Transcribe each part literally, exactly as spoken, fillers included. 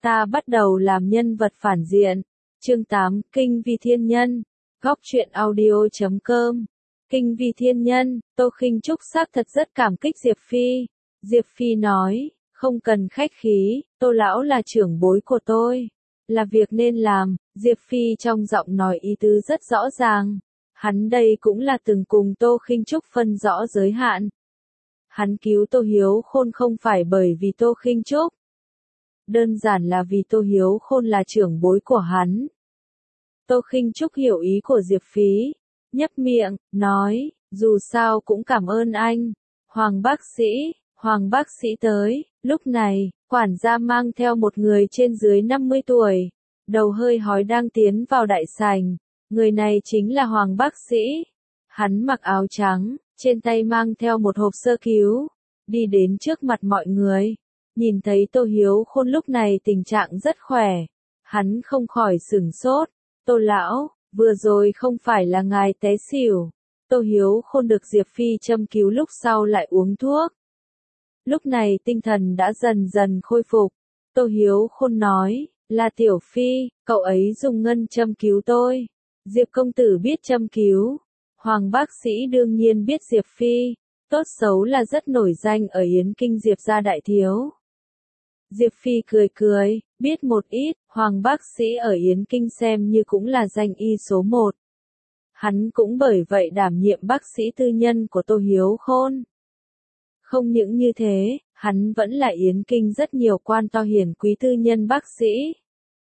Ta bắt đầu làm nhân vật phản diện. Chương tám, Kinh Vi Thiên Nhân. Góc truyện audio chấm com. Kinh Vi Thiên Nhân, Tô Khinh Trúc xác thật rất cảm kích Diệp Phi. Diệp Phi nói, không cần khách khí, Tô lão là trưởng bối của tôi. Là việc nên làm, Diệp Phi trong giọng nói ý tứ rất rõ ràng. Hắn đây cũng là từng cùng Tô Khinh Trúc phân rõ giới hạn. Hắn cứu Tô Hiếu Khôn không phải bởi vì Tô Khinh Trúc. Đơn giản là vì Tô Hiếu Khôn là trưởng bối của hắn. Tô Khinh Trúc hiểu ý của Diệp Phi, nhấp miệng, nói, dù sao cũng cảm ơn anh. Hoàng bác sĩ, Hoàng bác sĩ tới, lúc này, quản gia mang theo một người trên dưới năm mươi tuổi, đầu hơi hói đang tiến vào đại sảnh. Người này chính là Hoàng bác sĩ. Hắn mặc áo trắng, trên tay mang theo một hộp sơ cứu, đi đến trước mặt mọi người. Nhìn thấy Tô Hiếu Khôn lúc này tình trạng rất khỏe, hắn không khỏi sửng sốt. Tô lão, vừa rồi không phải là ngài té xỉu. Tô Hiếu Khôn được Diệp Phi châm cứu lúc sau lại uống thuốc. Lúc này tinh thần đã dần dần khôi phục. Tô Hiếu Khôn nói, là Tiểu Phi, cậu ấy dùng ngân châm cứu tôi. Diệp công tử biết châm cứu. Hoàng bác sĩ đương nhiên biết Diệp Phi, tốt xấu là rất nổi danh ở Yến Kinh Diệp gia đại thiếu. Diệp Phi cười cười, biết một ít, Hoàng bác sĩ ở Yến Kinh xem như cũng là danh y số một. Hắn cũng bởi vậy đảm nhiệm bác sĩ tư nhân của Tô Hiếu Khôn. Không những như thế, hắn vẫn là Yến Kinh rất nhiều quan to hiển quý tư nhân bác sĩ.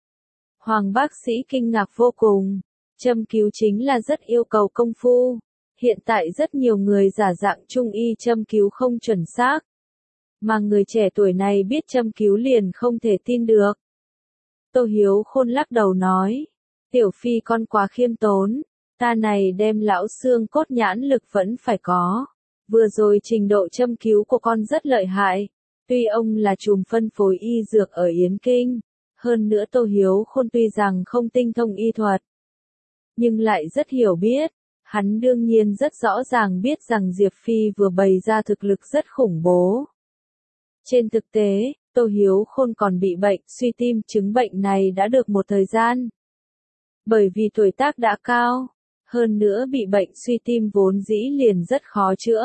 Hoàng bác sĩ kinh ngạc vô cùng, châm cứu chính là rất yêu cầu công phu. Hiện tại rất nhiều người giả dạng trung y châm cứu không chuẩn xác. Mà người trẻ tuổi này biết châm cứu liền không thể tin được. Tô Hiếu Khôn lắc đầu nói, Tiểu Phi con quá khiêm tốn, ta này đem lão xương cốt nhãn lực vẫn phải có. Vừa rồi trình độ châm cứu của con rất lợi hại, tuy ông là trùm phân phối y dược ở Yến Kinh, hơn nữa Tô Hiếu Khôn tuy rằng không tinh thông y thuật, nhưng lại rất hiểu biết. Hắn đương nhiên rất rõ ràng biết rằng Diệp Phi vừa bày ra thực lực rất khủng bố. Trên thực tế, Tô Hiếu Khôn còn bị bệnh suy tim, chứng bệnh này đã được một thời gian. Bởi vì tuổi tác đã cao, hơn nữa bị bệnh suy tim vốn dĩ liền rất khó chữa.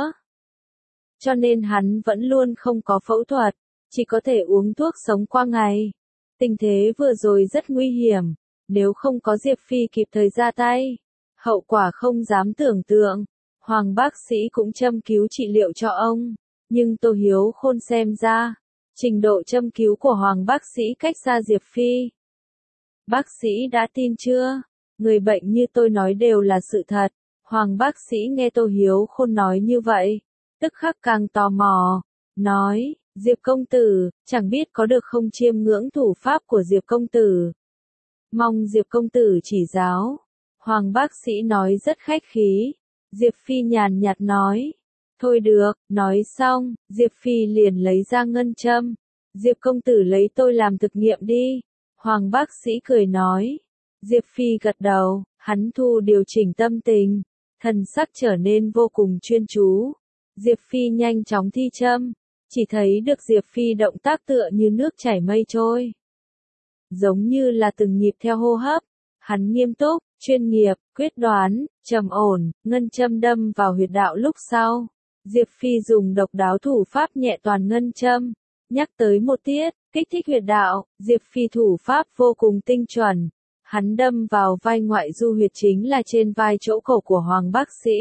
Cho nên hắn vẫn luôn không có phẫu thuật, chỉ có thể uống thuốc sống qua ngày. Tình thế vừa rồi rất nguy hiểm, nếu không có Diệp Phi kịp thời ra tay, hậu quả không dám tưởng tượng. Hoàng bác sĩ cũng châm cứu trị liệu cho ông. Nhưng Tô Hiếu Khôn xem ra, trình độ châm cứu của Hoàng bác sĩ cách xa Diệp Phi. Bác sĩ đã tin chưa? Người bệnh như tôi nói đều là sự thật. Hoàng bác sĩ nghe Tô Hiếu Khôn nói như vậy, tức khắc càng tò mò, nói, Diệp công tử, chẳng biết có được không chiêm ngưỡng thủ pháp của Diệp công tử. Mong Diệp công tử chỉ giáo. Hoàng bác sĩ nói rất khách khí. Diệp Phi nhàn nhạt nói, thôi được, nói xong, Diệp Phi liền lấy ra ngân châm. Diệp công tử lấy tôi làm thực nghiệm đi. Hoàng bác sĩ cười nói. Diệp Phi gật đầu, hắn thu điều chỉnh tâm tình, thần sắc trở nên vô cùng chuyên chú. Diệp Phi nhanh chóng thi châm, chỉ thấy được Diệp Phi động tác tựa như nước chảy mây trôi. Giống như là từng nhịp theo hô hấp, hắn nghiêm túc, chuyên nghiệp, quyết đoán, trầm ổn, ngân châm đâm vào huyệt đạo lúc sau. Diệp Phi dùng độc đáo thủ pháp nhẹ toàn ngân châm, nhắc tới một tiết, kích thích huyệt đạo. Diệp Phi thủ pháp vô cùng tinh chuẩn, hắn đâm vào vai ngoại du huyệt chính là trên vai chỗ cổ của Hoàng bác sĩ.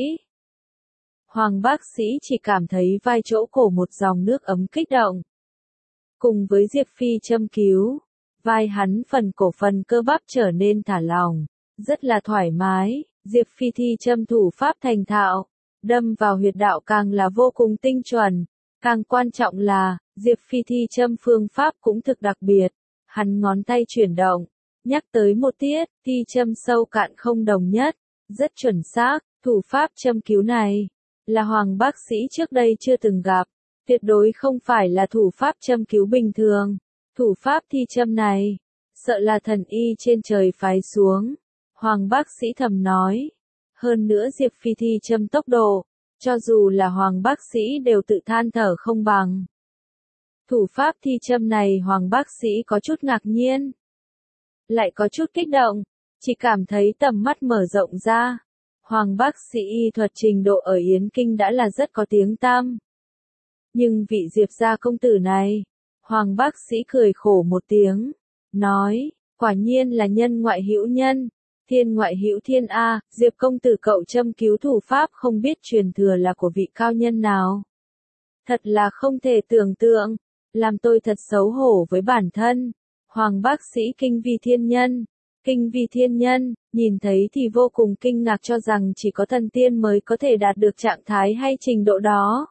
Hoàng bác sĩ chỉ cảm thấy vai chỗ cổ một dòng nước ấm kích động. Cùng với Diệp Phi châm cứu, vai hắn phần cổ phần cơ bắp trở nên thả lỏng, rất là thoải mái. Diệp Phi thi châm thủ pháp thành thạo, đâm vào huyệt đạo càng là vô cùng tinh chuẩn. Càng quan trọng là, Diệp Phi thi châm phương pháp cũng thực đặc biệt. Hắn ngón tay chuyển động, nhắc tới một tiết, thi châm sâu cạn không đồng nhất, rất chuẩn xác. Thủ pháp châm cứu này là Hoàng bác sĩ trước đây chưa từng gặp, tuyệt đối không phải là thủ pháp châm cứu bình thường. Thủ pháp thi châm này, sợ là thần y trên trời phái xuống. Hoàng bác sĩ thầm nói. Hơn nữa Diệp Phi thi châm tốc độ, cho dù là Hoàng bác sĩ đều tự than thở không bằng. Thủ pháp thi châm này Hoàng bác sĩ có chút ngạc nhiên. Lại có chút kích động, chỉ cảm thấy tầm mắt mở rộng ra. Hoàng bác sĩ y thuật trình độ ở Yến Kinh đã là rất có tiếng tăm. Nhưng vị Diệp gia công tử này, Hoàng bác sĩ cười khổ một tiếng, nói, quả nhiên là nhân ngoại hữu nhân, thiên ngoại hữu thiên a, Diệp công tử cậu châm cứu thủ pháp không biết truyền thừa là của vị cao nhân nào. Thật là không thể tưởng tượng, làm tôi thật xấu hổ với bản thân. Hoàng bác sĩ kinh vi thiên nhân, kinh vi thiên nhân, nhìn thấy thì vô cùng kinh ngạc cho rằng chỉ có thần tiên mới có thể đạt được trạng thái hay trình độ đó.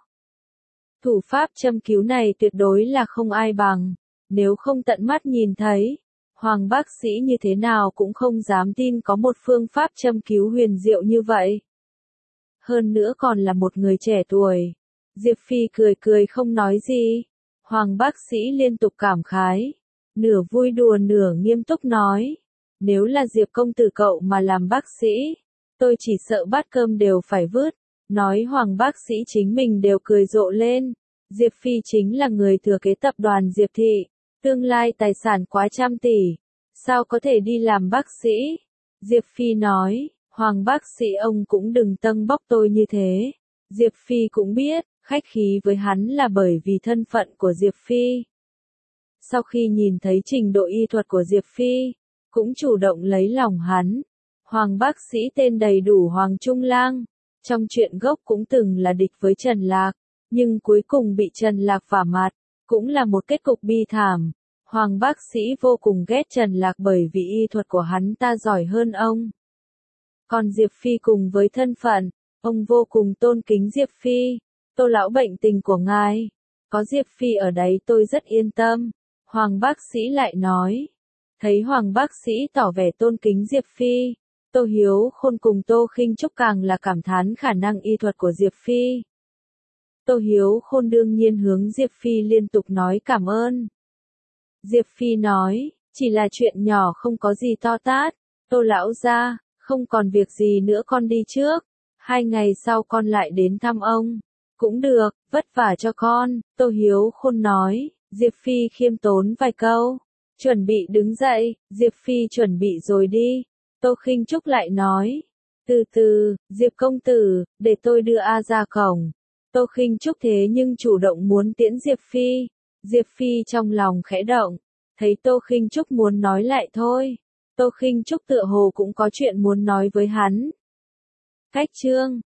Thủ pháp châm cứu này tuyệt đối là không ai bằng, nếu không tận mắt nhìn thấy, Hoàng bác sĩ như thế nào cũng không dám tin có một phương pháp châm cứu huyền diệu như vậy. Hơn nữa còn là một người trẻ tuổi. Diệp Phi cười cười không nói gì. Hoàng bác sĩ liên tục cảm khái, nửa vui đùa nửa nghiêm túc nói, nếu là Diệp công tử cậu mà làm bác sĩ, tôi chỉ sợ bát cơm đều phải vứt. Nói Hoàng bác sĩ chính mình đều cười rộ lên. Diệp Phi chính là người thừa kế tập đoàn Diệp Thị, tương lai tài sản quá trăm tỷ, sao có thể đi làm bác sĩ? Diệp Phi nói, Hoàng bác sĩ ông cũng đừng tâng bóc tôi như thế. Diệp Phi cũng biết, khách khí với hắn là bởi vì thân phận của Diệp Phi. Sau khi nhìn thấy trình độ y thuật của Diệp Phi, cũng chủ động lấy lòng hắn. Hoàng bác sĩ tên đầy đủ Hoàng Trung Lang, trong chuyện gốc cũng từng là địch với Trần Lạc, nhưng cuối cùng bị Trần Lạc vả mặt, cũng là một kết cục bi thảm. Hoàng bác sĩ vô cùng ghét Trần Lạc bởi vì y thuật của hắn ta giỏi hơn ông. Còn Diệp Phi cùng với thân phận, ông vô cùng tôn kính Diệp Phi. Tô lão bệnh tình của ngài, có Diệp Phi ở đấy tôi rất yên tâm. Hoàng bác sĩ lại nói. Thấy Hoàng bác sĩ tỏ vẻ tôn kính Diệp Phi, Tô Hiếu Khôn cùng Tô Khinh Trúc càng là cảm thán khả năng y thuật của Diệp Phi. Tô Hiếu Khôn đương nhiên hướng Diệp Phi liên tục nói cảm ơn. Diệp Phi nói, chỉ là chuyện nhỏ không có gì to tát. Tô lão gia, không còn việc gì nữa con đi trước. Hai ngày sau con lại đến thăm ông. Cũng được, vất vả cho con. Tô Hiếu Khôn nói. Diệp Phi khiêm tốn vài câu, chuẩn bị đứng dậy. Diệp Phi chuẩn bị rồi đi. Tô Khinh Trúc lại nói, từ từ, Diệp công tử, để tôi đưa A ra cổng. Tô Khinh Trúc thế nhưng chủ động muốn tiễn Diệp Phi. Diệp Phi trong lòng khẽ động, thấy Tô Khinh Trúc muốn nói lại thôi. Tô Khinh Trúc tựa hồ cũng có chuyện muốn nói với hắn. Cách chương